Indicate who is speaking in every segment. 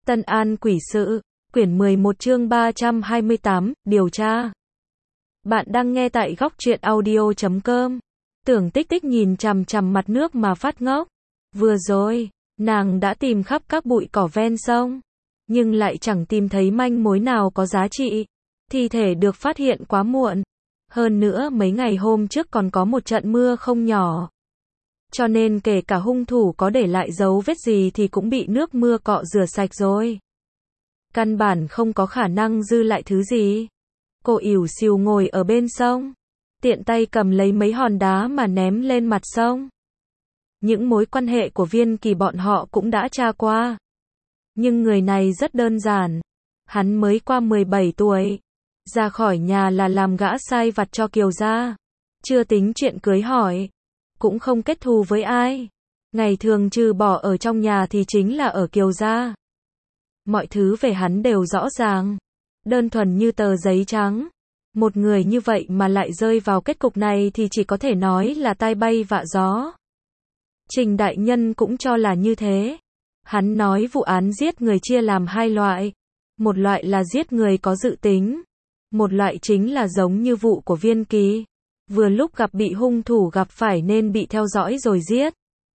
Speaker 1: Tân An quỷ sự, quyển 11 chương 328, điều tra. Bạn đang nghe tại góc truyện audio.com. Tưởng Tích Tích nhìn chằm chằm mặt nước mà phát ngốc. Vừa rồi, nàng đã tìm khắp các bụi cỏ ven sông, nhưng lại chẳng tìm thấy manh mối nào có giá trị. Thi thể được phát hiện quá muộn. Hơn nữa mấy ngày hôm trước còn có một trận mưa không nhỏ. Cho nên kể cả hung thủ có để lại dấu vết gì thì cũng bị nước mưa cọ rửa sạch rồi. Căn bản không có khả năng dư lại thứ gì. Cô ỉu xìu ngồi ở bên sông, tiện tay cầm lấy mấy hòn đá mà ném lên mặt sông. Những mối quan hệ của Viên Kỳ bọn họ cũng đã tra qua. Nhưng người này rất đơn giản. Hắn mới qua 17 tuổi. Ra khỏi nhà là làm gã sai vặt cho Kiều gia. Chưa tính chuyện cưới hỏi. Cũng không kết thù với ai. Ngày thường trừ bỏ ở trong nhà thì chính là ở Kiều gia. Mọi thứ về hắn đều rõ ràng. Đơn thuần như tờ giấy trắng. Một người như vậy mà lại rơi vào kết cục này thì chỉ có thể nói là tai bay vạ gió. Trình đại nhân cũng cho là như thế. Hắn nói vụ án giết người chia làm hai loại. Một loại là giết người có dự tính. Một loại chính là giống như vụ của Viên Kỳ. Vừa lúc gặp bị hung thủ gặp phải nên bị theo dõi rồi giết.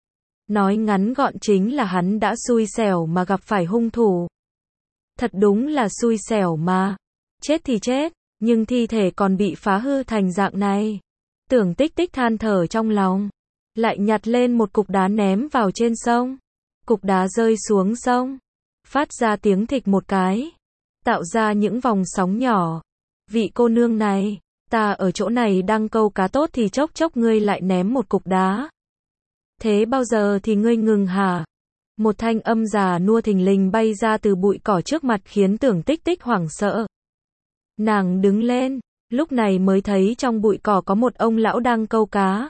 Speaker 1: Nói ngắn gọn chính là hắn đã xui xẻo mà gặp phải hung thủ. Thật đúng là xui xẻo mà. Chết thì chết, nhưng thi thể còn bị phá hư thành dạng này. Tưởng Tích Tích than thở trong lòng. Lại nhặt lên một cục đá ném vào trên sông. Cục đá rơi xuống sông. Phát ra tiếng thịch một cái. Tạo ra những vòng sóng nhỏ. Vị cô nương này, ta ở chỗ này đang câu cá tốt thì chốc chốc ngươi lại ném một cục đá. Thế bao giờ thì ngươi ngừng hả? Một thanh âm già nua thình lình bay ra từ bụi cỏ trước mặt khiến Tưởng Tích Tích hoảng sợ. Nàng đứng lên, lúc này mới thấy trong bụi cỏ có một ông lão đang câu cá.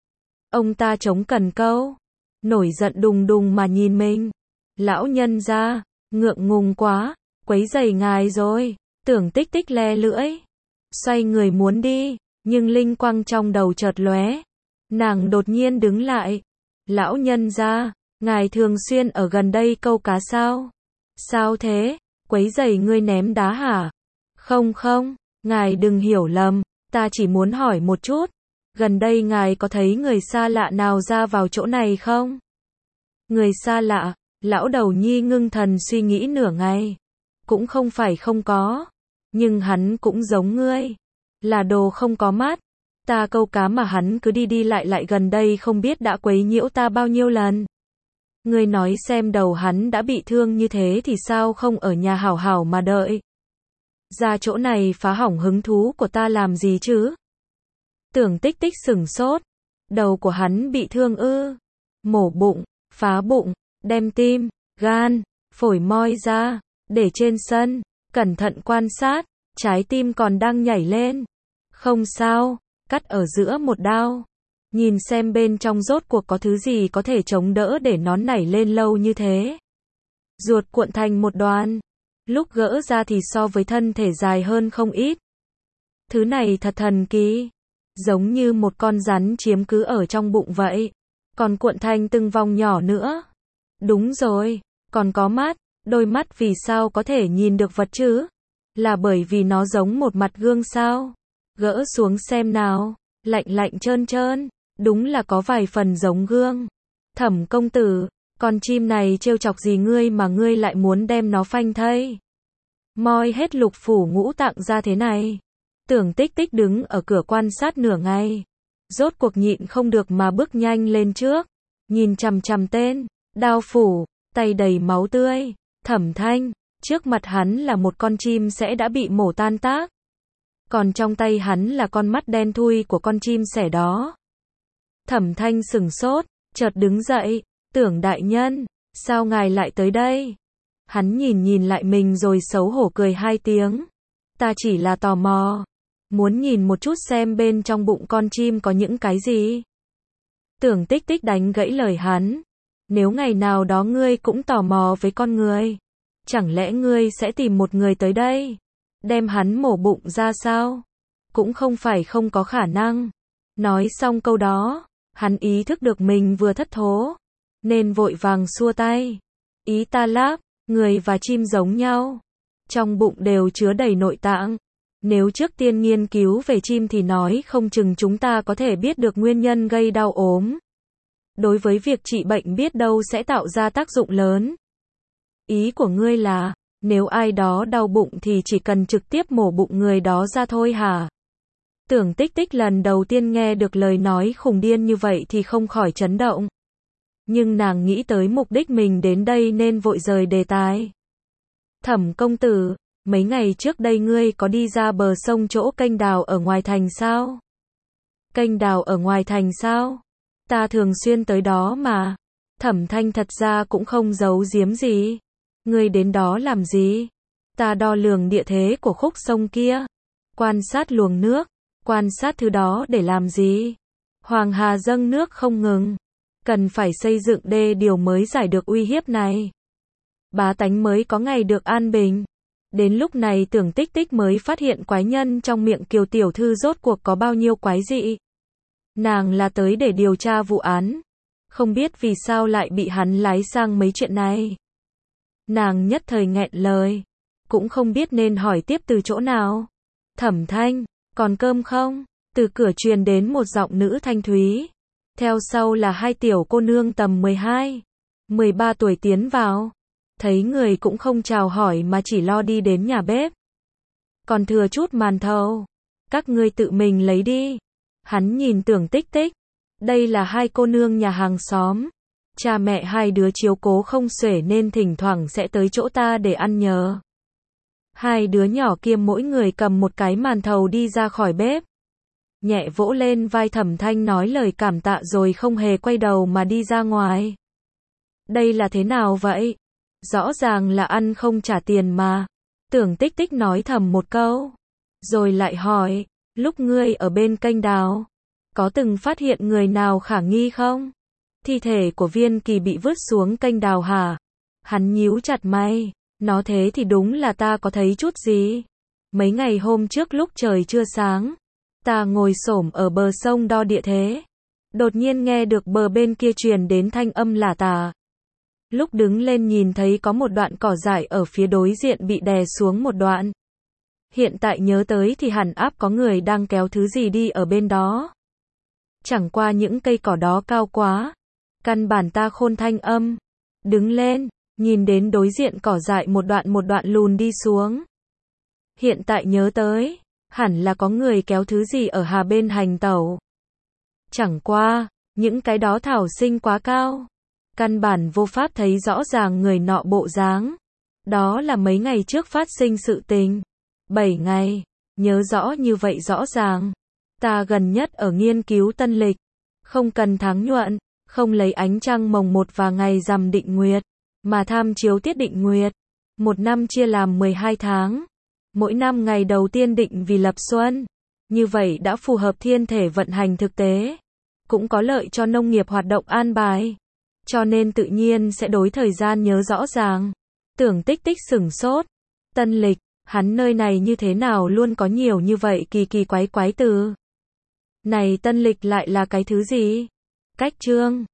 Speaker 1: Ông ta chống cần câu, nổi giận đùng đùng mà nhìn mình. Lão nhân gia, ngượng ngùng quá, quấy rầy ngài rồi. Tưởng Tích Tích le lưỡi, xoay người muốn đi, nhưng linh quang trong đầu chợt lóe. Nàng đột nhiên đứng lại. Lão nhân gia, ngài thường xuyên ở gần đây câu cá sao? Sao thế? Quấy rầy ngươi ném đá hả? Không không, ngài đừng hiểu lầm, ta chỉ muốn hỏi một chút. Gần đây ngài có thấy người xa lạ nào ra vào chỗ này không? Người xa lạ, lão đầu nhi ngưng thần suy nghĩ nửa ngày. Cũng không phải không có. Nhưng hắn cũng giống ngươi. Là đồ không có mắt. Ta câu cá mà hắn cứ đi đi lại lại gần đây không biết đã quấy nhiễu ta bao nhiêu lần. Ngươi nói xem đầu hắn đã bị thương như thế thì sao không ở nhà hảo hảo mà đợi. Ra chỗ này phá hỏng hứng thú của ta làm gì chứ? Tưởng Tích Tích sửng sốt. Đầu của hắn bị thương ư? Mổ bụng, phá bụng, đem tim, gan, phổi moi ra, để trên sân, cẩn thận quan sát, trái tim còn đang nhảy lên. Không sao, cắt ở giữa một đao. Nhìn xem bên trong rốt cuộc có thứ gì có thể chống đỡ để nó nảy lên lâu như thế. Ruột cuộn thành một đoàn. Lúc gỡ ra thì so với thân thể dài hơn không ít. Thứ này thật thần kỳ. Giống như một con rắn chiếm cứ ở trong bụng vậy. Còn cuộn thành từng vòng nhỏ nữa. Đúng rồi, còn có mắt. Đôi mắt vì sao có thể nhìn được vật chứ? Là bởi vì nó giống một mặt gương sao? Gỡ xuống xem nào. Lạnh lạnh trơn trơn. Đúng là có vài phần giống gương. Thẩm công tử, con chim này trêu chọc gì ngươi mà ngươi lại muốn đem nó phanh thây? Moi hết lục phủ ngũ tạng ra thế này. Tưởng Tích Tích đứng ở cửa quan sát nửa ngày. Rốt cuộc nhịn không được mà bước nhanh lên trước. Nhìn chằm chằm tên, đao phủ, tay đầy máu tươi. Thẩm Thanh, trước mặt hắn là một con chim sẽ đã bị mổ tan tác. Còn trong tay hắn là con mắt đen thui của con chim sẻ đó. Thẩm Thanh sửng sốt, chợt đứng dậy. Tưởng đại nhân, sao ngài lại tới đây? Hắn nhìn lại mình rồi xấu hổ cười hai tiếng. Ta chỉ là tò mò. Muốn nhìn một chút xem bên trong bụng con chim có những cái gì. Tưởng Tích Tích đánh gãy lời hắn. Nếu ngày nào đó ngươi cũng tò mò với con người, chẳng lẽ ngươi sẽ tìm một người tới đây, đem hắn mổ bụng ra sao? Cũng không phải không có khả năng. Nói xong câu đó, hắn ý thức được mình vừa thất thố, nên vội vàng xua tay. Ý ta láp, Người và chim giống nhau. Trong bụng đều chứa đầy nội tạng. Nếu trước tiên nghiên cứu về chim thì nói không chừng chúng ta có thể biết được nguyên nhân gây đau ốm. Đối với việc trị bệnh biết đâu sẽ tạo ra tác dụng lớn. Ý của ngươi là, nếu ai đó đau bụng thì chỉ cần trực tiếp mổ bụng người đó ra thôi hả? Tưởng Tích Tích lần đầu tiên nghe được lời nói khùng điên như vậy thì không khỏi chấn động. Nhưng nàng nghĩ tới mục đích mình đến đây nên vội rời đề tài. Thẩm công tử, mấy ngày trước đây ngươi có đi ra bờ sông chỗ kênh đào ở ngoài thành sao? Kênh đào ở ngoài thành sao? Ta thường xuyên tới đó mà. Thẩm Thanh thật ra cũng không giấu giếm gì. Ngươi đến đó làm gì? Ta đo lường địa thế của khúc sông kia. Quan sát luồng nước. Quan sát thứ đó để làm gì? Hoàng Hà dâng nước không ngừng. Cần phải xây dựng đê điều mới giải được uy hiếp này. Bá tánh mới có ngày được an bình. Đến lúc này Tưởng Tích Tích mới phát hiện quái nhân trong miệng Kiều tiểu thư rốt cuộc có bao nhiêu quái dị. Nàng là tới để điều tra vụ án. Không biết vì sao lại bị hắn lái sang mấy chuyện này. Nàng nhất thời nghẹn lời. Cũng không biết nên hỏi tiếp từ chỗ nào. Thẩm Thanh, còn cơm không? Từ cửa truyền đến một giọng nữ thanh thúy. Theo sau là hai tiểu cô nương tầm 12, 13 tuổi tiến vào. Thấy người cũng không chào hỏi mà chỉ lo đi đến nhà bếp. Còn thừa chút màn thầu. Các ngươi tự mình lấy đi. Hắn nhìn Tưởng Tích Tích. Đây là hai cô nương nhà hàng xóm. Cha mẹ hai đứa chiếu cố không xuể nên thỉnh thoảng sẽ tới chỗ ta để ăn nhờ. Hai đứa nhỏ kia mỗi người cầm một cái màn thầu đi ra khỏi bếp. Nhẹ vỗ lên vai Thẩm Thanh nói lời cảm tạ rồi không hề quay đầu mà đi ra ngoài. Đây là thế nào vậy? Rõ ràng là ăn không trả tiền mà. Tưởng Tích Tích nói thầm một câu. Rồi lại hỏi, lúc ngươi ở bên kênh đào, có từng phát hiện người nào khả nghi không? Thi thể của Viên Kỳ bị vứt xuống kênh đào hả? Hắn nhíu chặt mày. Nó thế thì đúng là ta có thấy chút gì. Mấy ngày hôm trước lúc trời chưa sáng, ta ngồi xổm ở bờ sông đo địa thế. Đột nhiên nghe được bờ bên kia truyền đến thanh âm lả tả. Lúc đứng lên nhìn thấy có một đoạn cỏ dại ở phía đối diện bị đè xuống một đoạn. Hiện tại nhớ tới thì hẳn áp có người đang kéo thứ gì đi ở bên đó. Chẳng qua những cây cỏ đó cao quá. Căn bản ta khôn thanh âm. Đứng lên, nhìn đến đối diện cỏ dại một đoạn lùn đi xuống. Hiện tại nhớ tới, hẳn là có người kéo thứ gì ở hà bên hành tẩu. Chẳng qua, những cái đó thảo sinh quá cao. Căn bản vô pháp thấy rõ ràng người nọ bộ dáng. Đó là mấy ngày trước phát sinh sự tình. 7 ngày, nhớ rõ như vậy rõ ràng. Ta gần nhất ở nghiên cứu tân lịch. Không cần tháng nhuận, không lấy ánh trăng mồng 1 và ngày rằm định nguyệt, mà tham chiếu tiết định nguyệt. Một năm chia làm 12 tháng. Mỗi năm ngày đầu tiên định vì lập xuân. Như vậy đã phù hợp thiên thể vận hành thực tế. Cũng có lợi cho nông nghiệp hoạt động an bài. Cho nên tự nhiên sẽ đối thời gian nhớ rõ ràng. Tưởng Tích Tích sửng sốt. Tân lịch, hắn nơi này như thế nào luôn có nhiều như vậy kỳ quái từ. Này tân lịch lại là cái thứ gì? Cách chương